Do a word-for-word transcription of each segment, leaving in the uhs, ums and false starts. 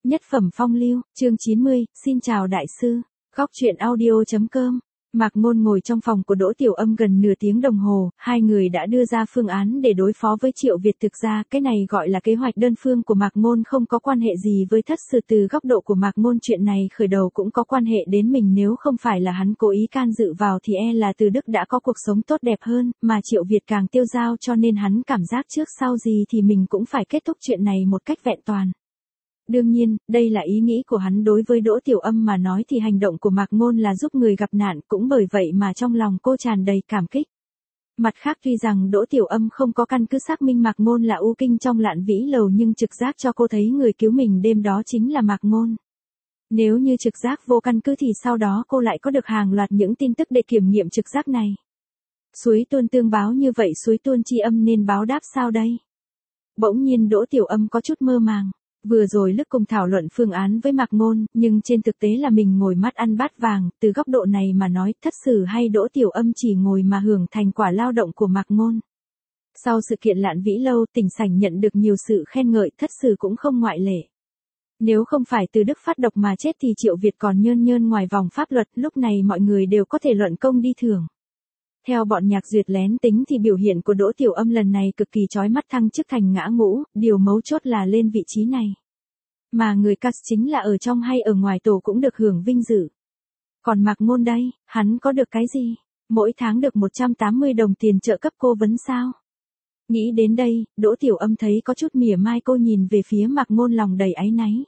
Nhất phẩm phong lưu, chương chín mươi, xin chào đại sư. Góc truyện audio.com. Mạc Ngôn ngồi trong phòng của Đỗ Tiểu Âm gần nửa tiếng đồng hồ, hai người đã đưa ra phương án để đối phó với Triệu Việt. Thực ra, cái này gọi là kế hoạch đơn phương của Mạc Ngôn, không có quan hệ gì với Thất Sử. Từ góc độ của Mạc Ngôn, chuyện này khởi đầu cũng có quan hệ đến mình, nếu không phải là hắn cố ý can dự vào thì e là Từ Đức đã có cuộc sống tốt đẹp hơn, mà Triệu Việt càng tiêu dao, cho nên hắn cảm giác trước sau gì thì mình cũng phải kết thúc chuyện này một cách vẹn toàn. Đương nhiên, đây là ý nghĩ của hắn. Đối với Đỗ Tiểu Âm mà nói thì hành động của Mạc Ngôn là giúp người gặp nạn, cũng bởi vậy mà trong lòng cô tràn đầy cảm kích. Mặt khác, tuy rằng Đỗ Tiểu Âm không có căn cứ xác minh Mạc Ngôn là U Kinh trong Lạn Vĩ Lầu, nhưng trực giác cho cô thấy người cứu mình đêm đó chính là Mạc Ngôn. Nếu như trực giác vô căn cứ thì sau đó cô lại có được hàng loạt những tin tức để kiểm nghiệm trực giác này. Suối tuôn tương báo như vậy, suối tuôn tri âm nên báo đáp sao đây? Bỗng nhiên Đỗ Tiểu Âm có chút mơ màng. Vừa rồi lúc cùng thảo luận phương án với Mạc Ngôn, nhưng trên thực tế là mình ngồi mắt ăn bát vàng. Từ góc độ này mà nói, Thất Sử hay Đỗ Tiểu Âm chỉ ngồi mà hưởng thành quả lao động của Mạc Ngôn. Sau sự kiện Lạn Vĩ Lâu, Tỉnh Sảnh nhận được nhiều sự khen ngợi, Thất Sử cũng không ngoại lệ. Nếu không phải Từ Đức phát độc mà chết thì Triệu Việt còn nhơn nhơn ngoài vòng pháp luật, lúc này mọi người đều có thể luận công đi thưởng. Theo bọn Nhạc Duyệt lén tính thì biểu hiện của Đỗ Tiểu Âm lần này cực kỳ chói mắt, thăng chức thành ngã ngũ, điều mấu chốt là lên vị trí này. Mà người cast chính là ở trong hay ở ngoài tổ cũng được hưởng vinh dự. Còn Mạc Ngôn đây, hắn có được cái gì? Mỗi tháng được một trăm tám mươi đồng tiền trợ cấp cố vấn sao? Nghĩ đến đây, Đỗ Tiểu Âm thấy có chút mỉa mai, cô nhìn về phía Mạc Ngôn lòng đầy áy náy.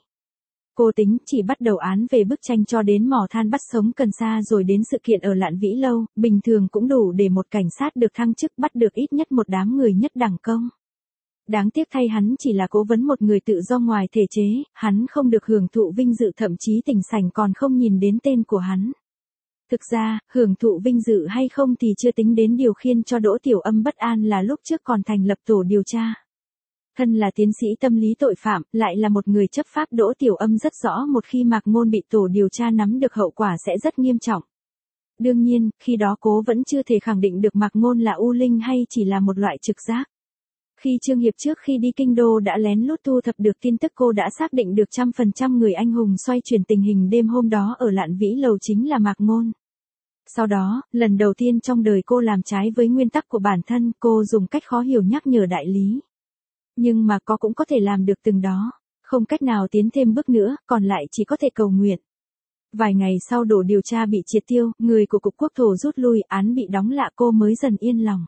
Cô tính chỉ bắt đầu án về bức tranh cho đến mỏ than bắt sống cần sa rồi đến sự kiện ở Lạn Vĩ Lâu, bình thường cũng đủ để một cảnh sát được thăng chức bắt được ít nhất một đám người nhất đẳng công. Đáng tiếc thay, hắn chỉ là cố vấn một người tự do ngoài thể chế, hắn không được hưởng thụ vinh dự, thậm chí Tỉnh Sảnh còn không nhìn đến tên của hắn. Thực ra, hưởng thụ vinh dự hay không thì chưa tính đến, điều khiến cho Đỗ Tiểu Âm bất an là lúc trước còn thành lập tổ điều tra. Thân là tiến sĩ tâm lý tội phạm, lại là một người chấp pháp, Đỗ Tiểu Âm rất rõ một khi Mạc Ngôn bị tổ điều tra nắm được hậu quả sẽ rất nghiêm trọng. Đương nhiên, khi đó cô vẫn chưa thể khẳng định được Mạc Ngôn là U Linh hay chỉ là một loại trực giác. Khi Trương Hiệp trước khi đi kinh đô đã lén lút thu thập được tin tức, cô đã xác định được trăm phần trăm người anh hùng xoay chuyển tình hình đêm hôm đó ở Lạn Vĩ Lầu chính là Mạc Ngôn. Sau đó, lần đầu tiên trong đời cô làm trái với nguyên tắc của bản thân, cô dùng cách khó hiểu nhắc nhở đại lý. Nhưng mà có cũng có thể làm được từng đó, không cách nào tiến thêm bước nữa, còn lại chỉ có thể cầu nguyện. Vài ngày sau tổ điều tra bị triệt tiêu, người của Cục Quốc thổ rút lui, án bị đóng lại, cô mới dần yên lòng.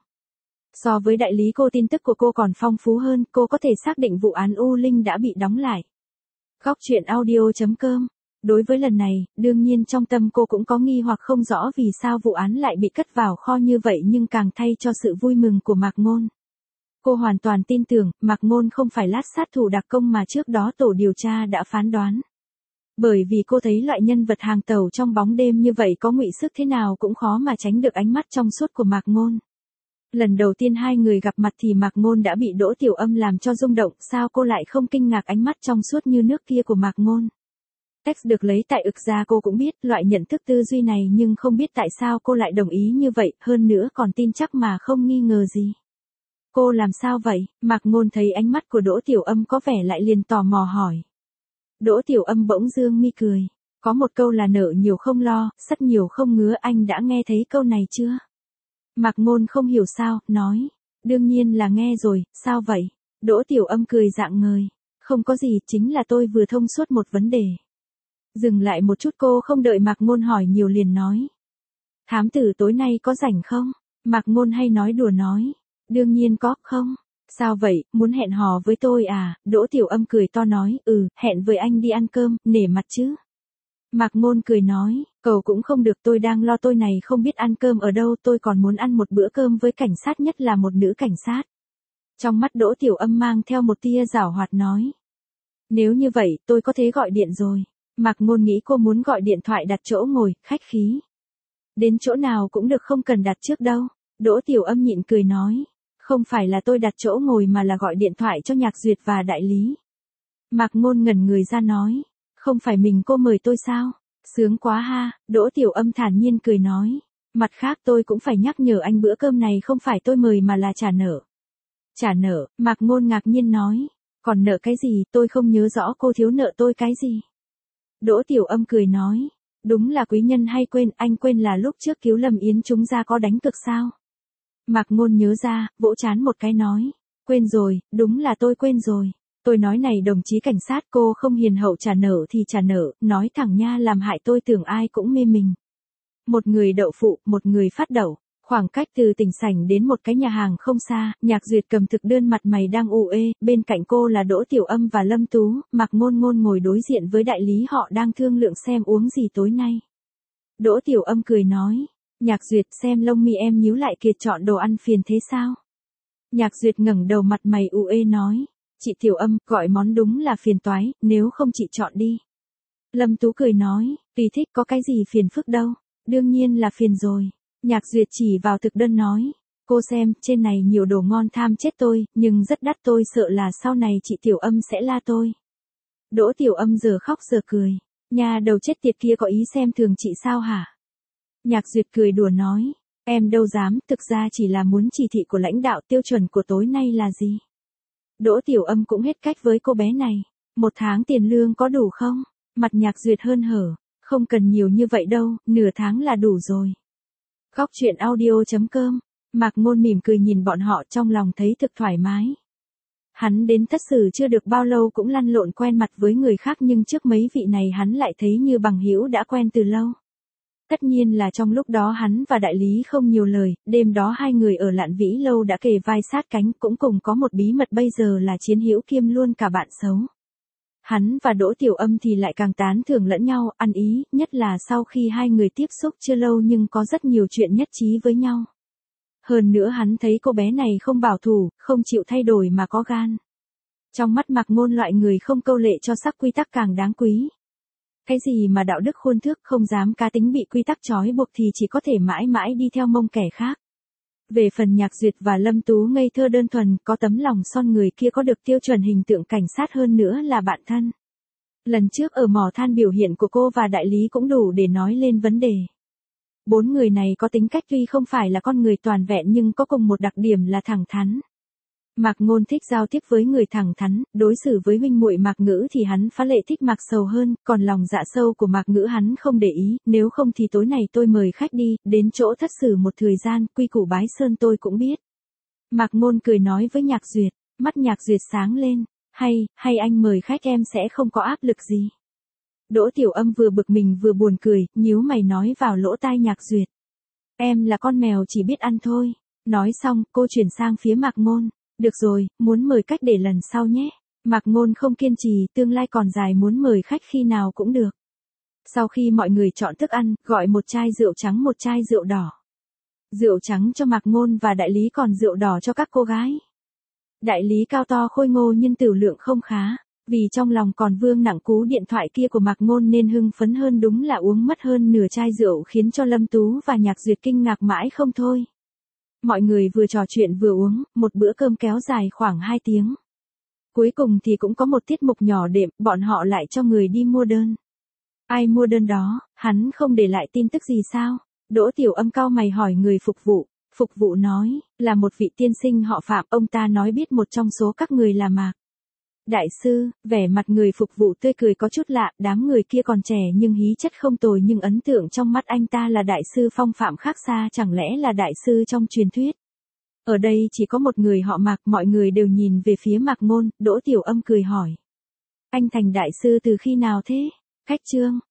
So với đại lý cô, tin tức của cô còn phong phú hơn, cô có thể xác định vụ án U Linh đã bị đóng lại. Góc truyện audio.com. Đối với lần này, đương nhiên trong tâm cô cũng có nghi hoặc không rõ vì sao vụ án lại bị cất vào kho như vậy, nhưng càng thay cho sự vui mừng của Mạc Ngôn. Cô hoàn toàn tin tưởng, Mạc Ngôn không phải lát sát thủ đặc công mà trước đó tổ điều tra đã phán đoán. Bởi vì cô thấy loại nhân vật hàng tàu trong bóng đêm như vậy có ngụy sức thế nào cũng khó mà tránh được ánh mắt trong suốt của Mạc Ngôn. Lần đầu tiên hai người gặp mặt thì Mạc Ngôn đã bị Đỗ Tiểu Âm làm cho rung động, sao cô lại không kinh ngạc ánh mắt trong suốt như nước kia của Mạc Ngôn. Text được lấy tại ực ra, cô cũng biết loại nhận thức tư duy này, nhưng không biết tại sao cô lại đồng ý như vậy, hơn nữa còn tin chắc mà không nghi ngờ gì. Cô làm sao vậy? Mạc Ngôn thấy ánh mắt của Đỗ Tiểu Âm có vẻ lại liền tò mò hỏi. Đỗ Tiểu Âm bỗng dương mi cười. Có một câu là nợ nhiều không lo, sắt nhiều không ngứa, anh đã nghe thấy câu này chưa? Mạc Ngôn không hiểu sao, nói. Đương nhiên là nghe rồi, sao vậy? Đỗ Tiểu Âm cười rạng ngời. Không có gì, chính là tôi vừa thông suốt một vấn đề. Dừng lại một chút, cô không đợi Mạc Ngôn hỏi nhiều liền nói. Thám tử tối nay có rảnh không? Mạc Ngôn hay nói đùa nói. Đương nhiên có, không? Sao vậy, muốn hẹn hò với tôi à? Đỗ Tiểu Âm cười to nói, ừ, hẹn với anh đi ăn cơm, nể mặt chứ. Mạc Ngôn cười nói, cầu cũng không được, tôi đang lo tôi này không biết ăn cơm ở đâu, tôi còn muốn ăn một bữa cơm với cảnh sát, nhất là một nữ cảnh sát. Trong mắt Đỗ Tiểu Âm mang theo một tia giảo hoạt nói. Nếu như vậy, tôi có thể gọi điện rồi. Mạc Ngôn nghĩ cô muốn gọi điện thoại đặt chỗ ngồi, khách khí. Đến chỗ nào cũng được, không cần đặt trước đâu. Đỗ Tiểu Âm nhịn cười nói. Không phải là tôi đặt chỗ ngồi mà là gọi điện thoại cho Nhạc Duyệt và đại lý. Mạc Ngôn ngẩn người ra nói. Không phải mình cô mời tôi sao? Sướng quá ha, Đỗ Tiểu Âm thản nhiên cười nói. Mặt khác tôi cũng phải nhắc nhở anh, bữa cơm này không phải tôi mời mà là trả nợ. Trả nợ? Mạc Ngôn ngạc nhiên nói. Còn nợ cái gì, tôi không nhớ rõ cô thiếu nợ tôi cái gì. Đỗ Tiểu Âm cười nói. Đúng là quý nhân hay quên, anh quên là lúc trước cứu Lâm Yến chúng ra có đánh cược sao? Mạc Ngôn nhớ ra, vỗ chán một cái nói. Quên rồi, đúng là tôi quên rồi. Tôi nói này đồng chí cảnh sát, cô không hiền hậu trả nợ thì trả nợ, nói thẳng nha, làm hại tôi tưởng ai cũng mê mình. Một người đậu phụ, một người phát đậu. Khoảng cách từ tỉnh sảnh đến một cái nhà hàng không xa, Nhạc Duyệt cầm thực đơn, mặt mày đang u ê, bên cạnh cô là Đỗ Tiểu Âm và Lâm Tú, Mạc Ngôn Ngôn ngồi đối diện với đại lý, họ đang thương lượng xem uống gì tối nay. Đỗ Tiểu Âm cười nói, Nhạc Duyệt, xem lông mi em nhíu lại kiệt, chọn đồ ăn phiền thế sao? Nhạc Duyệt ngẩng đầu, mặt mày u ê nói, chị Tiểu Âm, gọi món đúng là phiền toái, nếu không chị chọn đi. Lâm Tú cười nói, tùy thích, có cái gì phiền phức đâu, đương nhiên là phiền rồi. Nhạc Duyệt chỉ vào thực đơn nói, cô xem, trên này nhiều đồ ngon tham chết tôi, nhưng rất đắt, tôi sợ là sau này chị Tiểu Âm sẽ la tôi. Đỗ Tiểu Âm giờ khóc giờ cười, nhà đầu chết tiệt kia có ý xem thường chị sao hả? Nhạc Duyệt cười đùa nói, em đâu dám, thực ra chỉ là muốn chỉ thị của lãnh đạo, tiêu chuẩn của tối nay là gì? Đỗ Tiểu Âm cũng hết cách với cô bé này, một tháng tiền lương có đủ không? Mặt Nhạc Duyệt hớn hở, không cần nhiều như vậy đâu, nửa tháng là đủ rồi. Góc truyện audio chấm com, Mạc Ngôn mỉm cười nhìn bọn họ, trong lòng thấy thực thoải mái. Hắn đến Thất Sử chưa được bao lâu cũng lăn lộn quen mặt với người khác, nhưng trước mấy vị này hắn lại thấy như bằng hữu đã quen từ lâu. Tất nhiên là trong lúc đó hắn và đại lý không nhiều lời, đêm đó hai người ở Lạn Vĩ Lâu đã kề vai sát cánh, cũng cùng có một bí mật, bây giờ là chiến hữu kiêm luôn cả bạn xấu. Hắn và Đỗ Tiểu Âm thì lại càng tán thưởng lẫn nhau, ăn ý, nhất là sau khi hai người tiếp xúc chưa lâu nhưng có rất nhiều chuyện nhất trí với nhau. Hơn nữa hắn thấy cô bé này không bảo thủ, không chịu thay đổi mà có gan. Trong mắt Mạc Ngôn, loại người không câu lệ cho sắc quy tắc càng đáng quý. Cái gì mà đạo đức khuôn thước, không dám cá tính bị quy tắc trói buộc thì chỉ có thể mãi mãi đi theo mông kẻ khác. Về phần Nhạc Duyệt và Lâm Tú ngây thơ đơn thuần, có tấm lòng son, người kia có được tiêu chuẩn hình tượng cảnh sát, hơn nữa là bạn thân. Lần trước ở mỏ than biểu hiện của cô và đại lý cũng đủ để nói lên vấn đề. Bốn người này có tính cách tuy không phải là con người toàn vẹn nhưng có cùng một đặc điểm là thẳng thắn. Mạc Ngôn thích giao tiếp với người thẳng thắn, đối xử với huynh muội Mạc Ngữ thì hắn phá lệ thích Mạc Sầu hơn, còn lòng dạ sâu của Mạc Ngữ hắn không để ý, nếu không thì tối này tôi mời khách đi, đến chỗ Thất Sử một thời gian, quy củ bái sơn tôi cũng biết. Mạc Ngôn cười nói với Nhạc Duyệt, mắt Nhạc Duyệt sáng lên, hay, hay anh mời khách em sẽ không có áp lực gì. Đỗ Tiểu Âm vừa bực mình vừa buồn cười, nhíu mày nói vào lỗ tai Nhạc Duyệt. Em là con mèo chỉ biết ăn thôi. Nói xong, cô chuyển sang phía Mạc Ngôn. Được rồi, muốn mời khách để lần sau nhé. Mạc Ngôn không kiên trì, tương lai còn dài, muốn mời khách khi nào cũng được. Sau khi mọi người chọn thức ăn, gọi một chai rượu trắng, một chai rượu đỏ. Rượu trắng cho Mạc Ngôn và đại lý, còn rượu đỏ cho các cô gái. Đại lý cao to khôi ngô nhưng tửu lượng không khá, vì trong lòng còn vương nặng cú điện thoại kia của Mạc Ngôn nên hưng phấn hơn, đúng là uống mất hơn nửa chai rượu, khiến cho Lâm Tú và Nhạc Duyệt kinh ngạc mãi không thôi. Mọi người vừa trò chuyện vừa uống, một bữa cơm kéo dài khoảng hai tiếng. Cuối cùng thì cũng có một tiết mục nhỏ đệm, bọn họ lại cho người đi mua đơn. Ai mua đơn đó, hắn không để lại tin tức gì sao? Đỗ Tiểu Âm cau mày hỏi người phục vụ. Phục vụ nói, là một vị tiên sinh họ Phạm, ông ta nói biết một trong số các người là Mạc Đại Sư. Vẻ mặt người phục vụ tươi cười có chút lạ, đám người kia còn trẻ nhưng hí chất không tồi, nhưng ấn tượng trong mắt anh ta là Đại Sư phong phạm khác xa, chẳng lẽ là Đại Sư trong truyền thuyết. Ở đây chỉ có một người họ Mạc, mọi người đều nhìn về phía Mạc Ngôn. Đỗ Tiểu Âm cười hỏi, anh thành Đại Sư từ khi nào thế? Khách trương,